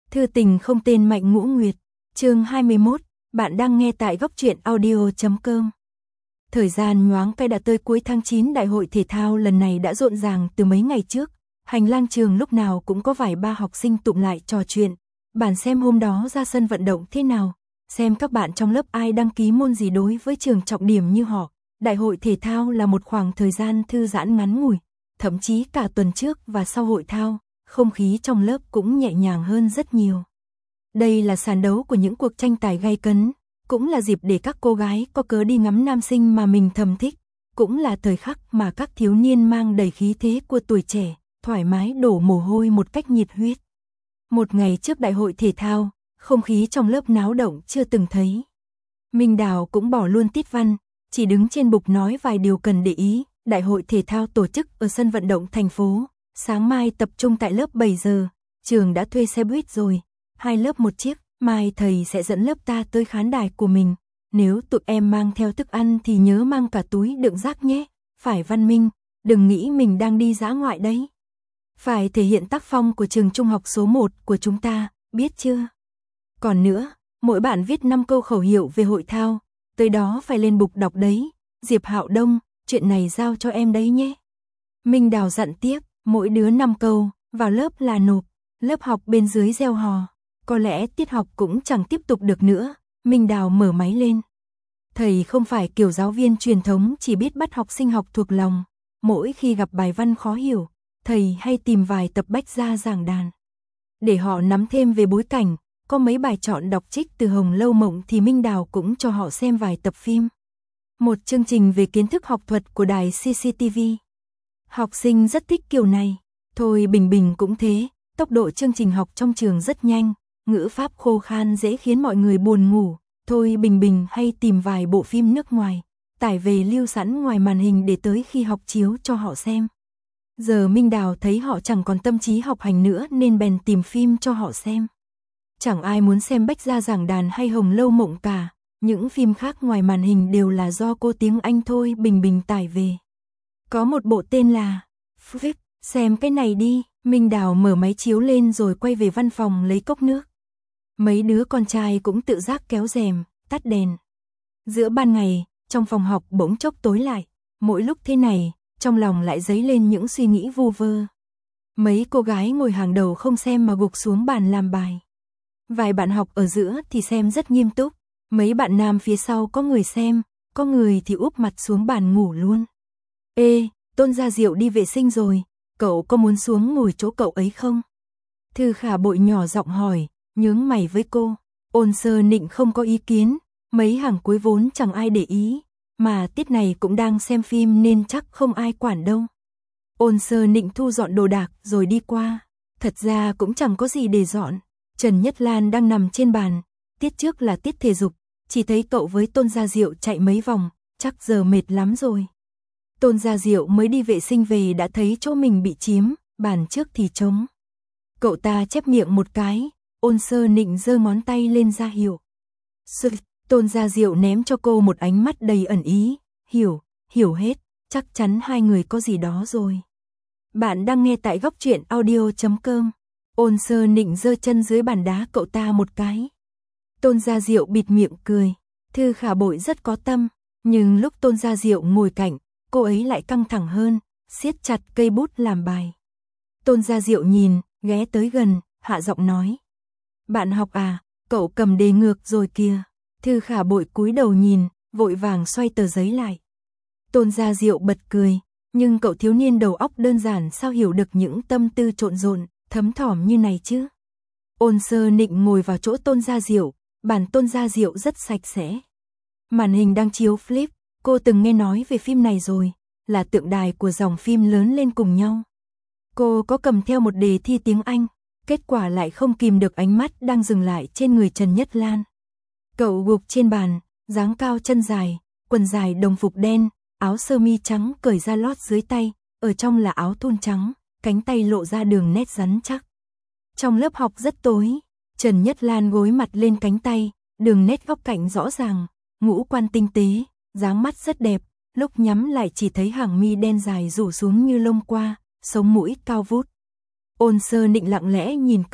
Thư tình không tên Mạnh Ngũ Nguyệt, chương 21, bạn đang nghe tại góc truyện audio.com. Thời gian nhoáng cái đã tới cuối tháng 9, đại hội thể thao lần này đã rộn ràng từ mấy ngày trước. Hành lang trường lúc nào cũng có vài ba học sinh tụm lại trò chuyện. Bạn xem hôm đó ra sân vận động thế nào, xem các bạn trong lớp ai đăng ký môn gì. Đối với trường trọng điểm như họ, đại hội thể thao là một khoảng thời gian thư giãn ngắn ngủi. Thậm chí cả tuần trước và sau hội thao, không khí trong lớp cũng nhẹ nhàng hơn rất nhiều. Đây là sàn đấu của những cuộc tranh tài gay cấn, cũng là dịp để các cô gái có cớ đi ngắm nam sinh mà mình thầm thích, cũng là thời khắc mà các thiếu niên mang đầy khí thế của tuổi trẻ, thoải mái đổ mồ hôi một cách nhiệt huyết. Một ngày trước đại hội thể thao, không khí trong lớp náo động chưa từng thấy. Minh Đào cũng bỏ luôn tiết văn, chỉ đứng trên bục nói vài điều cần để ý. Đại hội thể thao tổ chức ở sân vận động thành phố, sáng mai tập trung tại lớp 7 giờ, trường đã thuê xe buýt rồi, 2 lớp một chiếc, mai thầy sẽ dẫn lớp ta tới khán đài của mình. Nếu tụi em mang theo thức ăn thì nhớ mang cả túi đựng rác nhé, phải văn minh, đừng nghĩ mình đang đi dã ngoại đấy. Phải thể hiện tác phong của trường trung học số 1 của chúng ta, biết chưa? Còn nữa, mỗi bạn viết 5 câu khẩu hiệu về hội thao, tới đó phải lên bục đọc đấy. Diệp Hạo Đông, chuyện này giao cho em đấy nhé. Minh Đào dặn tiếp, mỗi đứa 5 câu, vào lớp là nộp. Lớp học bên dưới reo hò, có lẽ tiết học cũng chẳng tiếp tục được nữa. Minh Đào mở máy lên. Thầy không phải kiểu giáo viên truyền thống chỉ biết bắt học sinh học thuộc lòng. Mỗi khi gặp bài văn khó hiểu, thầy hay tìm vài tập bách gia giảng đàn. Để họ nắm thêm về bối cảnh, có mấy bài chọn đọc trích từ Hồng Lâu Mộng thì Minh Đào cũng cho họ xem vài tập phim. Một chương trình về kiến thức học thuật của đài CCTV. Học sinh rất thích kiểu này. Thôi Bình Bình cũng thế, tốc độ chương trình học trong trường rất nhanh, ngữ pháp khô khan dễ khiến mọi người buồn ngủ. Thôi Bình Bình hay tìm vài bộ phim nước ngoài, tải về lưu sẵn ngoài màn hình để tới khi học chiếu cho họ xem. Giờ Minh Đào thấy họ chẳng còn tâm trí học hành nữa nên bèn tìm phim cho họ xem. Chẳng ai muốn xem Bách Gia giảng đàn hay Hồng Lâu Mộng cả. Những phim khác ngoài màn hình đều là do cô tiếng Anh Thôi Bình Bình tải về. Có một bộ tên là Flip, xem cái này đi. Minh Đào mở máy chiếu lên rồi quay về văn phòng lấy cốc nước. Mấy đứa con trai cũng tự giác kéo rèm, tắt đèn. Giữa ban ngày, trong phòng học bỗng chốc tối lại. Mỗi lúc thế này, trong lòng lại dấy lên những suy nghĩ vu vơ. Mấy cô gái ngồi hàng đầu không xem mà gục xuống bàn làm bài. Vài bạn học ở giữa thì xem rất nghiêm túc. Mấy bạn nam phía sau có người xem, có người thì úp mặt xuống bàn ngủ luôn. Ê, Tôn Gia Diệu đi vệ sinh rồi, cậu có muốn xuống ngồi chỗ cậu ấy không? Thư Khả Bội nhỏ giọng hỏi, nhướng mày với cô. Ôn Sơ Nịnh không có ý kiến, mấy hàng cuối vốn chẳng ai để ý, mà tiết này cũng đang xem phim nên chắc không ai quản đâu. Ôn Sơ Nịnh thu dọn đồ đạc rồi đi qua, thật ra cũng chẳng có gì để dọn. Trần Nhất Lan đang nằm trên bàn, tiết trước là tiết thể dục. Chỉ thấy cậu với Tôn Gia Diệu chạy mấy vòng, chắc giờ mệt lắm rồi. Tôn Gia Diệu mới đi vệ sinh về đã thấy chỗ mình bị chiếm, bàn trước thì trống. Cậu ta chép miệng một cái, Ôn Sơ Nịnh giơ ngón tay lên ra hiệu. Tôn Gia Diệu ném cho cô một ánh mắt đầy ẩn ý, hiểu hết, chắc chắn hai người có gì đó rồi. Bạn đang nghe tại góc truyện audio.com. Ôn Sơ Nịnh giơ chân dưới bàn đá cậu ta một cái. Tôn Gia Diệu bịt miệng cười. Thư Khả Bội rất có tâm, nhưng lúc Tôn Gia Diệu ngồi cạnh, cô ấy lại căng thẳng hơn, siết chặt cây bút làm bài. Tôn Gia Diệu nhìn, ghé tới gần, hạ giọng nói. Bạn học à, cậu cầm đề ngược rồi kìa. Thư Khả Bội cúi đầu nhìn, vội vàng xoay tờ giấy lại. Tôn Gia Diệu bật cười, nhưng cậu thiếu niên đầu óc đơn giản sao hiểu được những tâm tư trộn rộn, thấm thỏm như này chứ. Ôn Sơ Nịnh ngồi vào chỗ Tôn Gia Diệu. Bàn Tôn Gia Diệu rất sạch sẽ. Màn hình đang chiếu Flip, cô từng nghe nói về phim này rồi, là tượng đài của dòng phim lớn lên cùng nhau. Cô có cầm theo một đề thi tiếng Anh, kết quả lại không kìm được ánh mắt đang dừng lại trên người Trần Nhất Lan. Cậu gục trên bàn, dáng cao chân dài, quần dài đồng phục đen, áo sơ mi trắng cởi ra lót dưới tay, ở trong là áo thun trắng, cánh tay lộ ra đường nét rắn chắc. Trong lớp học rất tối. Trần Nhất Lan gối mặt lên cánh tay, đường nét góc cạnh rõ ràng, ngũ quan tinh tế, dáng mắt rất đẹp, lúc nhắm lại chỉ thấy hàng mi đen dài rủ xuống như lông qua, sống mũi cao vút. Ôn Sơ Nịnh lặng lẽ nhìn cậu,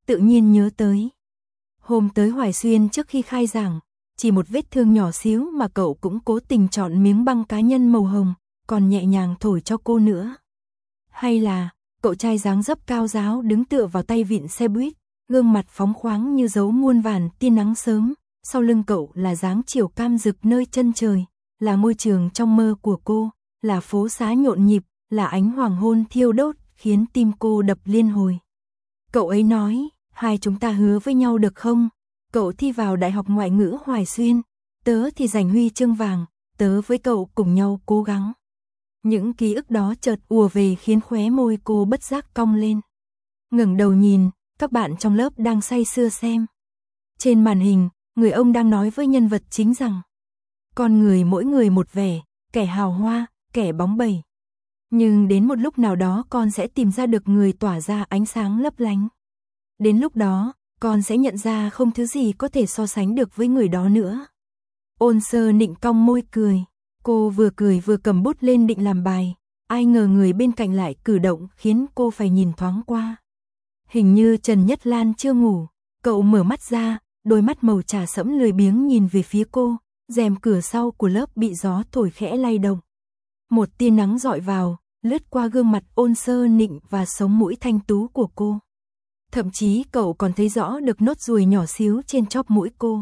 tự nhiên nhớ tới. Hôm tới Hoài Xuyên trước khi khai giảng, chỉ một vết thương nhỏ xíu mà cậu cũng cố tình chọn miếng băng cá nhân màu hồng, còn nhẹ nhàng thổi cho cô nữa. Hay là, cậu trai dáng dấp cao ráo đứng tựa vào tay vịn xe buýt, gương mặt phóng khoáng như dấu muôn vàn tia nắng sớm, sau lưng cậu là dáng chiều cam rực nơi chân trời, là môi trường trong mơ của cô, là phố xá nhộn nhịp, là ánh hoàng hôn thiêu đốt, khiến tim cô đập liên hồi. Cậu ấy nói, hai chúng ta hứa với nhau được không? Cậu thi vào Đại học Ngoại ngữ Hoài Xuyên, tớ thì giành huy chương vàng, tớ với cậu cùng nhau cố gắng. Những ký ức đó chợt ùa về khiến khóe môi cô bất giác cong lên. Ngẩng đầu nhìn, các bạn trong lớp đang say sưa xem. Trên màn hình, người ông đang nói với nhân vật chính rằng con người mỗi người một vẻ, kẻ hào hoa, kẻ bóng bẩy. Nhưng đến một lúc nào đó con sẽ tìm ra được người tỏa ra ánh sáng lấp lánh. Đến lúc đó, con sẽ nhận ra không thứ gì có thể so sánh được với người đó nữa. Ôn Sơ Nịnh cong môi cười. Cô vừa cười vừa cầm bút lên định làm bài. Ai ngờ người bên cạnh lại cử động khiến cô phải nhìn thoáng qua. Hình như Trần Nhất Lan chưa ngủ. Cậu mở mắt ra, đôi mắt màu trà sẫm lười biếng nhìn về phía cô. Rèm cửa sau của lớp bị gió thổi khẽ lay động. Một tia nắng rọi vào, lướt qua gương mặt Ôn Sơ Nịnh và sống mũi thanh tú của cô. Thậm chí cậu còn thấy rõ được nốt ruồi nhỏ xíu trên chóp mũi cô.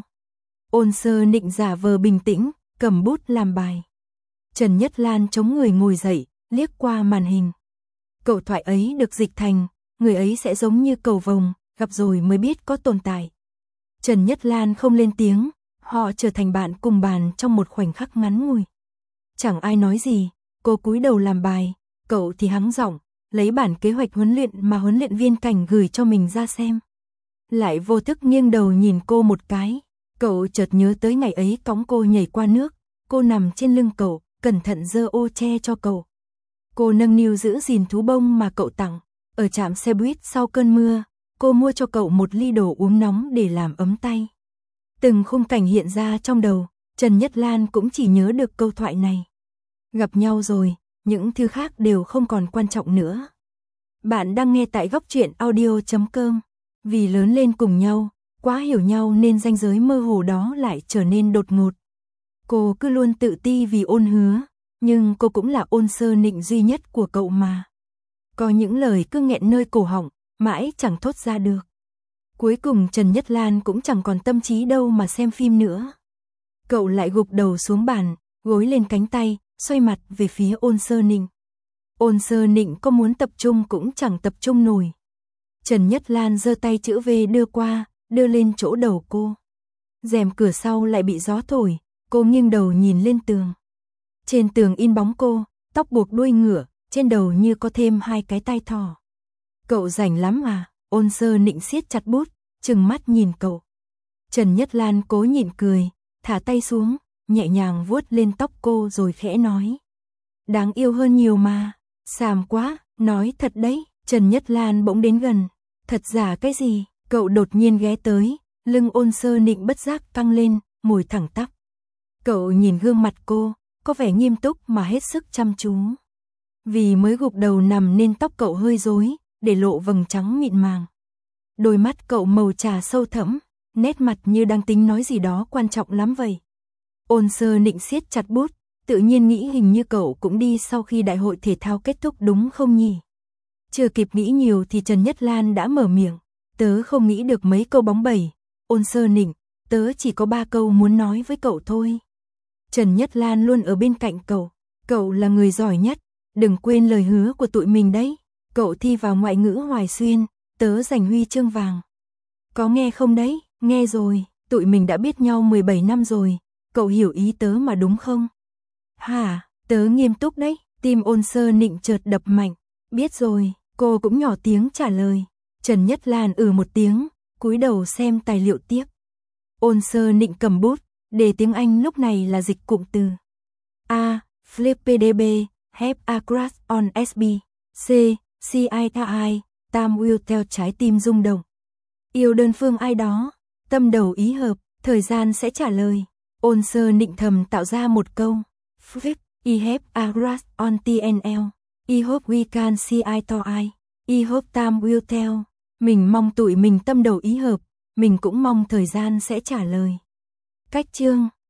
Ôn Sơ Nịnh giả vờ bình tĩnh, cầm bút làm bài. Trần Nhất Lan chống người ngồi dậy, liếc qua màn hình. Câu thoại ấy được dịch thành, người ấy sẽ giống như cầu vồng, gặp rồi mới biết có tồn tại. Trần Nhất Lan không lên tiếng, họ trở thành bạn cùng bàn trong một khoảnh khắc ngắn ngủi. Chẳng ai nói gì, cô cúi đầu làm bài, cậu thì hắng giọng, lấy bản kế hoạch huấn luyện mà huấn luyện viên Cảnh gửi cho mình ra xem. Lại vô thức nghiêng đầu nhìn cô một cái, cậu chợt nhớ tới ngày ấy cõng cô nhảy qua nước, cô nằm trên lưng cậu, cẩn thận giơ ô che cho cậu. Cô nâng niu giữ gìn thú bông mà cậu tặng, ở trạm xe buýt sau cơn mưa, cô mua cho cậu một ly đồ uống nóng để làm ấm tay. Từng khung cảnh hiện ra trong đầu, Trần Nhất Lan cũng chỉ nhớ được câu thoại này. Gặp nhau rồi, những thứ khác đều không còn quan trọng nữa. Bạn đang nghe tại góc truyện audio.com. Vì lớn lên cùng nhau, quá hiểu nhau nên ranh giới mơ hồ đó lại trở nên đột ngột. Cô cứ luôn tự ti vì Ôn hứa, nhưng cô cũng là Ôn Sơ Nịnh duy nhất của cậu mà. Có những lời cứ nghẹn nơi cổ họng, mãi chẳng thốt ra được. Cuối cùng Trần Nhất Lan cũng chẳng còn tâm trí đâu mà xem phim nữa. Cậu lại gục đầu xuống bàn, gối lên cánh tay, xoay mặt về phía Ôn Sơ Nịnh. Ôn Sơ Nịnh có muốn tập trung cũng chẳng tập trung nổi. Trần Nhất Lan giơ tay chữ V đưa qua, đưa lên chỗ đầu cô. Rèm cửa sau lại bị gió thổi, cô nghiêng đầu nhìn lên tường. Trên tường in bóng cô, tóc buộc đuôi ngựa, trên đầu như có thêm hai cái tai thỏ. Cậu rảnh lắm à? Ôn Sơ Nịnh siết chặt bút, trừng mắt nhìn cậu. Trần Nhất Lan cố nhịn cười, thả tay xuống, nhẹ nhàng vuốt lên tóc cô rồi khẽ nói. Đáng yêu hơn nhiều mà, xàm quá, nói thật đấy. Trần Nhất Lan bỗng đến gần. Thật giả cái gì? Cậu đột nhiên ghé tới, lưng Ôn Sơ Nịnh bất giác căng lên, môi thẳng tắp. Cậu nhìn gương mặt cô, có vẻ nghiêm túc mà hết sức chăm chú. Vì mới gục đầu nằm nên tóc cậu hơi rối, để lộ vầng trắng mịn màng. Đôi mắt cậu màu trà sâu thẫm, nét mặt như đang tính nói gì đó quan trọng lắm vậy. Ôn Sơ Nịnh siết chặt bút, tự nhiên nghĩ hình như cậu cũng đi sau khi đại hội thể thao kết thúc đúng không nhỉ? Chưa kịp nghĩ nhiều thì Trần Nhất Lan đã mở miệng. Tớ không nghĩ được mấy câu bóng bẩy. Ôn Sơ Nịnh, tớ chỉ có 3 câu muốn nói với cậu thôi. Trần Nhất Lan luôn ở bên cạnh cậu. Cậu là người giỏi nhất. Đừng quên lời hứa của tụi mình đấy. Cậu thi vào Ngoại ngữ Hoài Xuyên, tớ giành huy chương vàng. Có nghe không đấy? Nghe rồi, tụi mình đã biết nhau 17 năm rồi. Cậu hiểu ý tớ mà đúng không? Hả, tớ nghiêm túc đấy. Tim Ôn Sơ Nịnh chợt đập mạnh. Biết rồi, cô cũng nhỏ tiếng trả lời. Trần Nhất Lan một tiếng, cúi đầu xem tài liệu tiếp. Ôn Sơ Nịnh cầm bút, đề tiếng Anh lúc này là dịch cụm từ. A. Flip PDB, have a crush on SB. C. CITI, Tam will theo trái tim rung động. Yêu đơn phương ai đó, tâm đầu ý hợp, thời gian sẽ trả lời. Ôn Sơ Nịnh thầm tạo ra một câu. Flip, I have a crush on TNL. I hope we can see eye to eye. I hope Tam will tell. Mình mong tụi mình tâm đầu ý hợp, mình cũng mong thời gian sẽ trả lời. Cách chương